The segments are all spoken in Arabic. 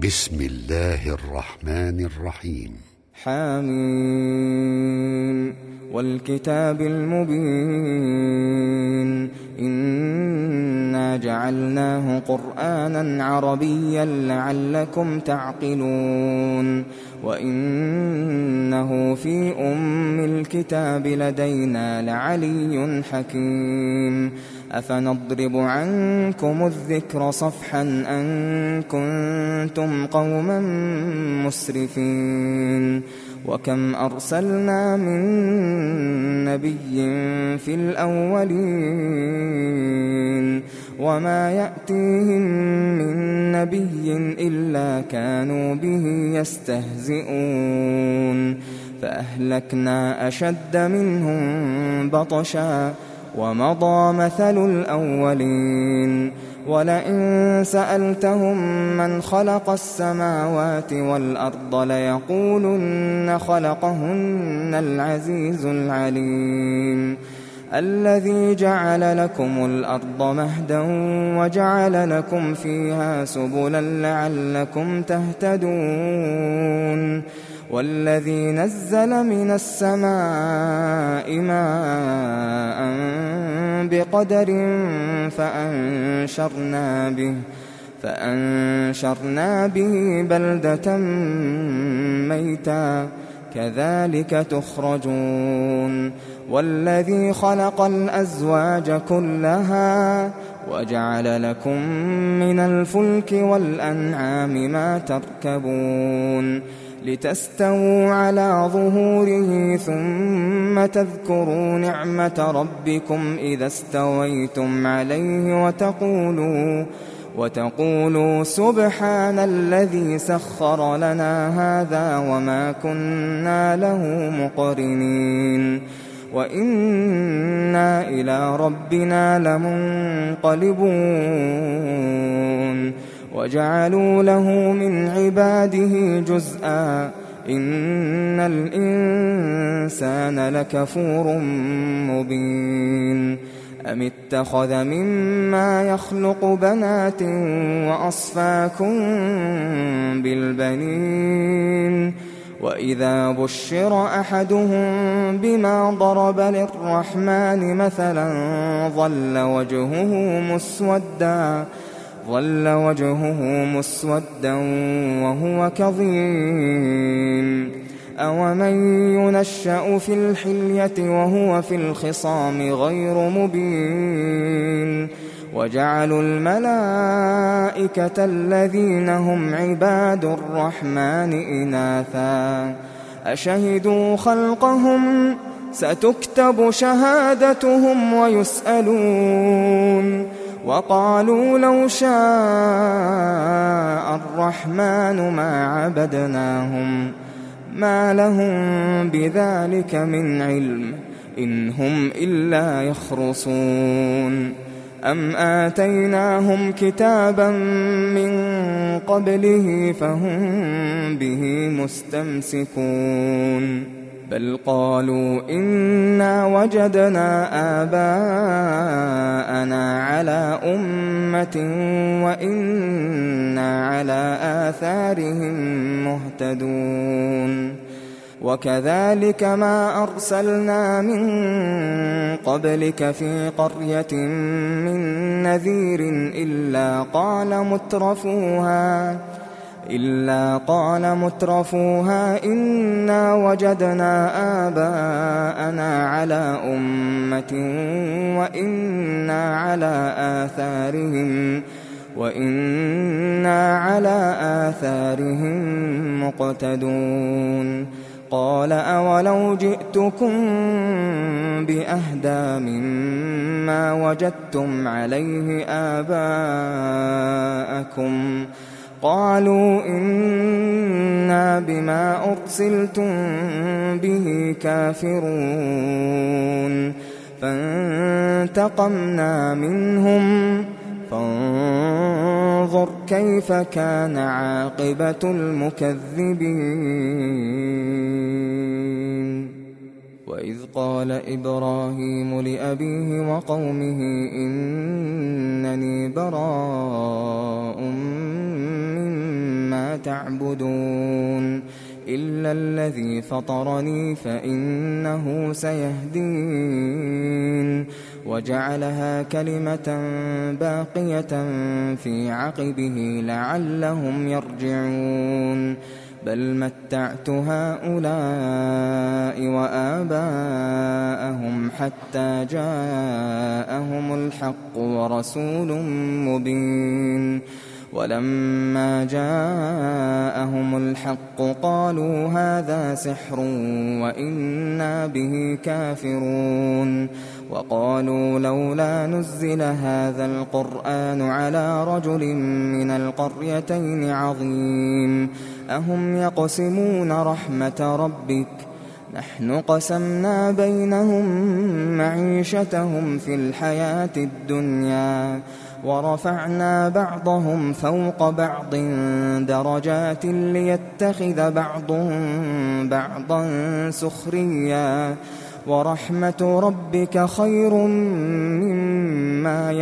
بسم الله الرحمن الرحيم. حميم والكتاب المبين إنا جعلناه قرآنا عربيا لعلكم تعقلون وإنه في أم الكتاب لدينا لعلي حكيم أفنضرب عنكم الذكر صفحا أن كنتم قوما مسرفين وكم أرسلنا من نبي في الأولين وما يأتيهم من نبي إلا كانوا به يستهزئون فأهلكنا أشد منهم بطشا ومضى مثل الأولين ولئن سألتهم من خلق السماوات والأرض ليقولن خلقهن العزيز العليم الذي جعل لكم الأرض مهدا وجعل لكم فيها سبلا لعلكم تهتدون والذي نزل من السماء ماء بقدر فأنشرنا به بلدة ميتا كذلك تخرجون والذي خلق الأزواج كلها وجعل لكم من الفلك والأنعام ما تركبون لتستووا على ظهوره ثم تذكروا نعمة ربكم إذا استويتم عليه وتقولوا سبحان الذي سخر لنا هذا وما كنا له مقرنين وإنا إلى ربنا لمنقلبون وجعلوا له من عباده جزءا إن الإنسان لكفور مبين أم اتخذ مما يخلق بنات وأصفاكم بالبنين وإذا بشر أحدهم بما ضرب للرحمن مثلا ظل وجهه مسودا وهو كظيم أومن ينشأ في الحلية وهو في الخصام غير مبين وجعلوا الملائكة الذين هم عباد الرحمن إناثا أشهدوا خلقهم ستكتب شهادتهم ويسألون وقالوا لو شاء الرحمن ما عبدناهم ما لهم بذلك من علم إن هم إلا يخرصون أم آتيناهم كتابا من قبله فهم به مستمسكون بل قالوا إنا وجدنا آباءنا على أمة وإنا على آثارهم مهتدون وكذلك ما أرسلنا من قبلك في قرية من نذير إلا قال مترفوها إنا وجدنا آباءنا على أمة وإنا على آثارهم مقتدون قال أولو جئتكم بأهدى مما وجدتم عليه آباءكم قالوا إنا بما أرسلتم به كافرون فانتقمنا منهم فانظر كيف كان عاقبة المكذبين وإذ قال إبراهيم لأبيه وقومه إنني براء مما تعبدون إلا الذي فطرني فإنه سيهدين وجعلها كلمة باقية في عقبه لعلهم يرجعون بل متعت هؤلاء وآباءهم حتى جاءهم الحق ورسول مبين ولما جاءهم الحق قالوا هذا سحر وإنا به كافرون وقالوا لولا نزل هذا القرآن على رجل من القريتين عظيم أهم يقسمون رحمة ربك نحن قسمنا بينهم معيشتهم في الحياة الدنيا ورفعنا بعضهم فوق بعض درجات ليتخذ بعضهم بعضا سخريا ورحمة ربك خير مما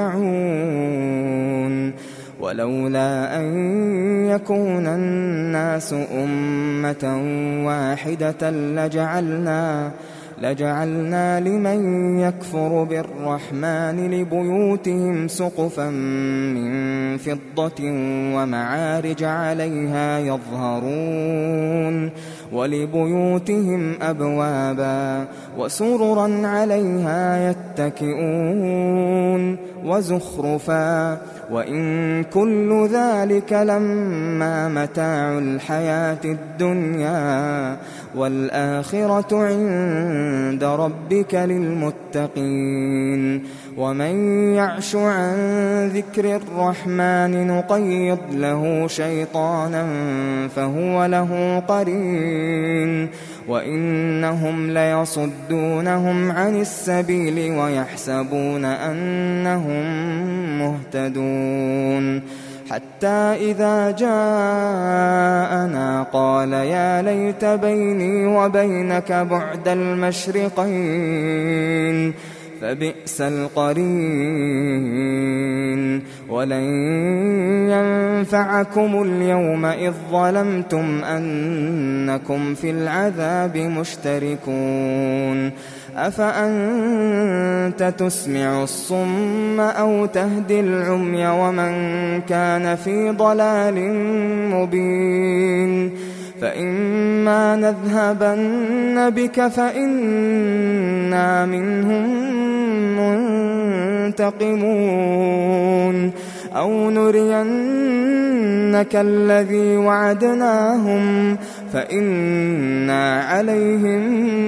يجمعون ولولا أن يكون الناس أمة واحدة لجعلنا لمن يكفر بالرحمن لبيوتهم سقفا من فضة ومعارج عليها يظهرون ولبيوتهم أبوابا وسررا عليها يتكئون وزخرفا وإن كل ذلك لما متاع الحياة الدنيا والآخرة عند ربك للمتقين ومن يعش عن ذكر الرحمن نقيض له شيطانا فهو له قرين وإنهم ليصدونهم عن السبيل ويحسبون أنهم مهتدون حتى إذا جاءنا قال يا ليت بيني وبينك بعد المشرقين فبئس القرين ولن ينفعكم اليوم إذ ظلمتم أنكم في العذاب مشتركون أفأنت تسمع الصم أو تهدي العمي ومن كان في ضلال مبين فإما نذهبن بك فإنا منهم منتقمون أو نرينك الذي وعدناهم فإنا عليهم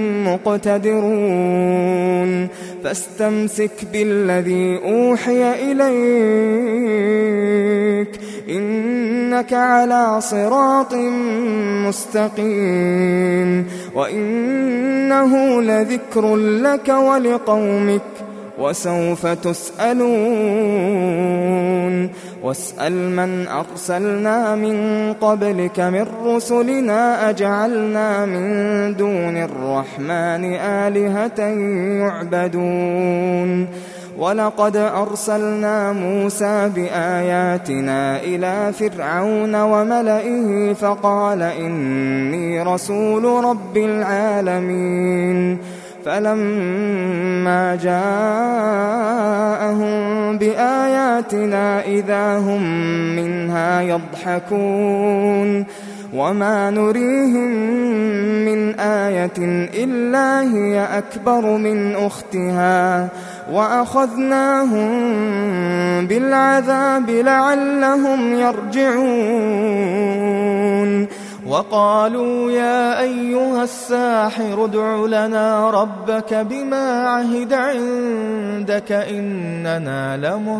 مقتدرون فاستمسك بالذي أوحي إليك إنك على صراط مستقيم وإنه لذكر لك ولقومك وسوف تسألون واسأل من أرسلنا من قبلك من رسلنا أجعلنا من دون الرحمن آلهة يعبدون ولقد أرسلنا موسى بآياتنا إلى فرعون وملئه فقال إني رسول رب العالمين فلما جاءهم بآياتنا إذا هم منها يضحكون وما نريهم من آية إلا هي أكبر من أختها وأخذناهم بالعذاب لعلهم يرجعون وقالوا يا أيها الساحر ادع لنا ربك بما عهد عندك إننا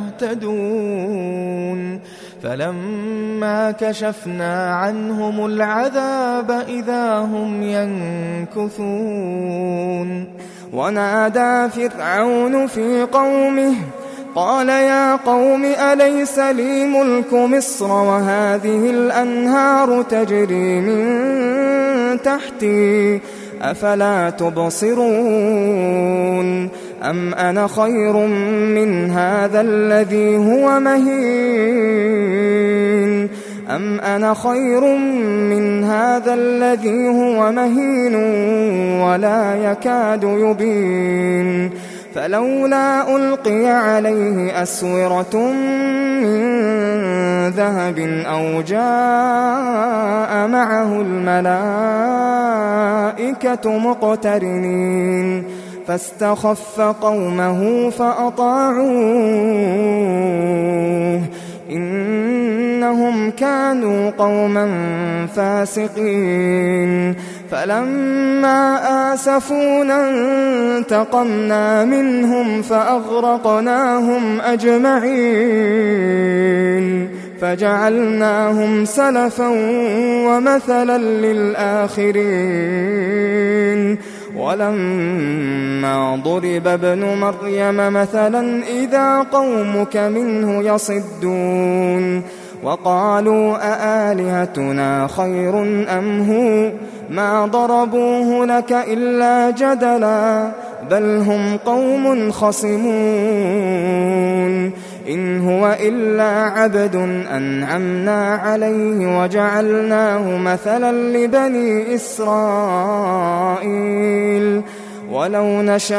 لمهتدون فلما كشفنا عنهم العذاب إذا هم ينكثون ونادى فرعون في قومه قال يا قوم أليس لي ملك مصر وهذه الأنهار تجري من تحتي أفلا تبصرون أم أنا خير من هذا الذي هو مهين أم أنا خير من هذا الذي هو مهين ولا يكاد يبين فلولا ألقي عليه أسورة من ذهب أو جاء معه الملائكة مقترنين فاستخف قومه فأطاعوه إنهم كانوا قوما فاسقين فلما آسفونا انتقمنا منهم فأغرقناهم أجمعين فجعلناهم سلفا ومثلا للآخرين ولما ضرب ابن مريم مثلا إذا قومك منه يصدون وقالوا أآلهتنا خير أم هو ما ضربوه لك إلا جدلا بل هم قوم خصمون إن هو إلا عبد أنعمنا عليه وجعلناه مثلا لبني إسرائيل ولو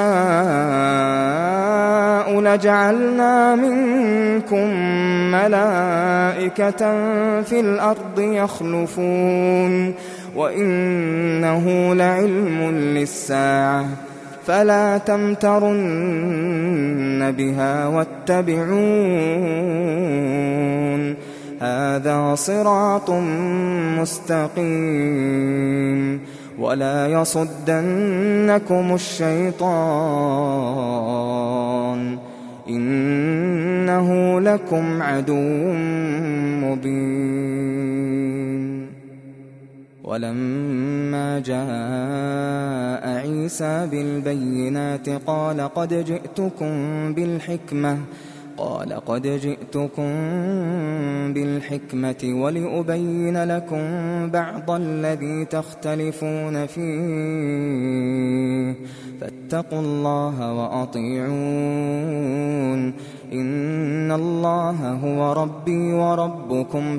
نشاء لجعلنا منكم ملائكة في الأرض يخلفون وإنه لعلم للساعة فلا تمترن بها واتبعون هذا صراط مستقيم ولا يصدنكم الشيطان إنه لكم عدو مبين ولما جاء عيسى بالبينات قال قد جئتكم بالحكمة ولأبين لكم بعض الذي تختلفون فيه فاتقوا الله وأطيعون إن الله هو ربي وربكم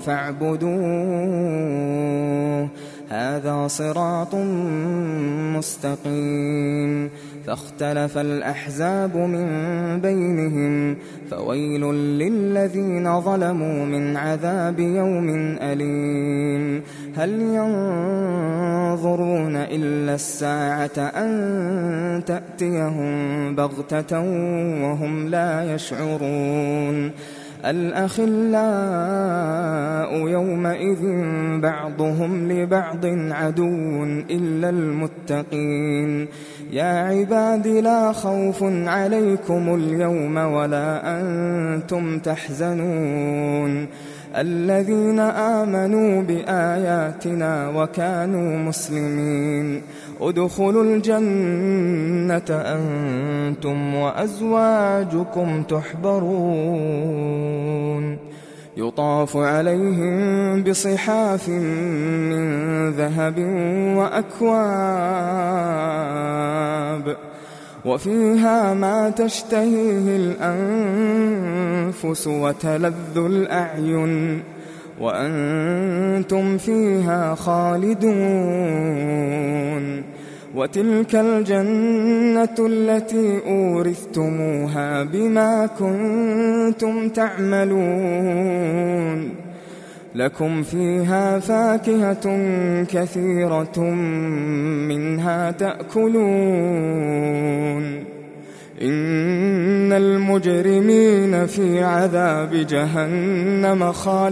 فاعبدوه هذا صراط مستقيم فاختلف الأحزاب من بينهم فويل للذين ظلموا من عذاب يوم أليم هل ينظرون إلا الساعة أن تأتيهم بغتة وهم لا يشعرون الأخلاء يومئذ بعضهم لبعض عدو إلا المتقين يا عباد لا خوف عليكم اليوم ولا أنتم تحزنون الذين آمنوا بآياتنا وكانوا مسلمين ادخلوا الجنة أنتم وأزواجكم تحبرون يطاف عليهم بصحاف من ذهب وأكواب وفيها ما تشتهيه الأنفس وتلذ الأعين وأنتم فيها خالدون وتلك الجنة التي أورثتموها بما كنتم تعملون لكم فيها فاكهة كثيرة منها تأكلون إن المجرمين في عذاب جهنم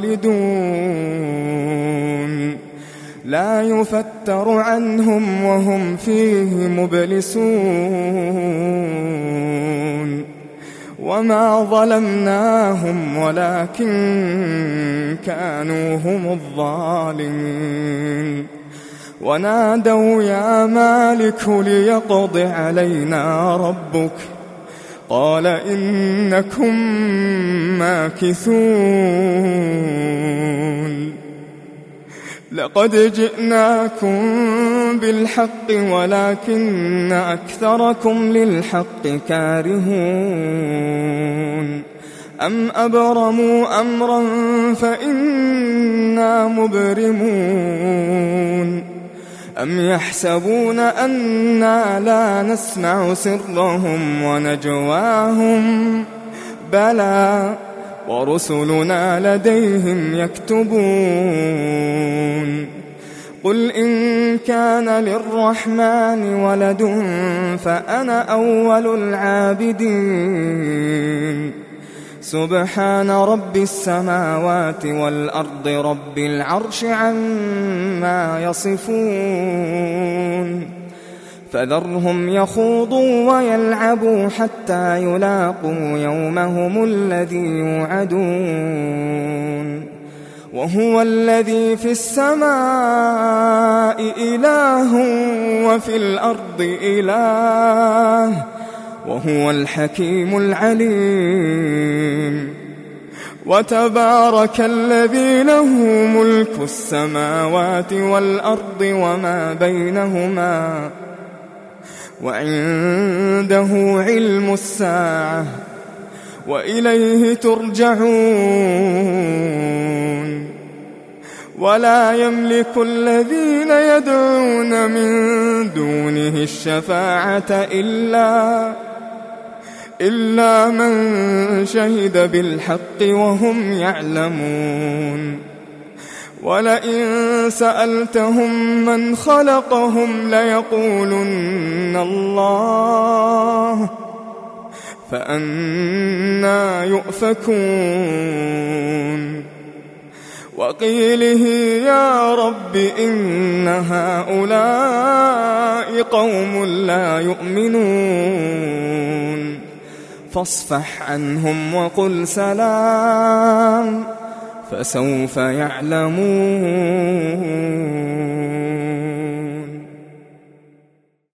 خالدون لا يفتر عنهم وهم فيه مبلسون وما ظلمناهم ولكن كانوا هم الظالمين ونادوا يا مالك ليقض علينا ربك قال إنكم ماكثون لقد جئناكم بالحق ولكن أكثركم للحق كارهون أم أبرموا أمرا فإنا مبرمون أم يحسبون أنا لا نسمع سرهم ونجواهم بلى ورسلنا لديهم يكتبون قل إن كان للرحمن ولد فأنا أول العابدين سبحان رب السماوات والأرض رب العرش عما يصفون فذرهم يخوضوا ويلعبوا حتى يلاقوا يومهم الذي يوعدون وهو الذي في السماء إله وفي الأرض إله وهو الحكيم العليم وتبارك الذي له ملك السماوات والأرض وما بينهما وعنده علم الساعة وإليه ترجعون ولا يملك الذين يدعون من دونه الشفاعة إلا من شهد بالحق وهم يعلمون ولئن سألتهم من خلقهم ليقولن الله فأنى يؤفكون وقيله يا رب إن هؤلاء قوم لا يؤمنون فاصفح عنهم وقل سلام فسوف يعلمون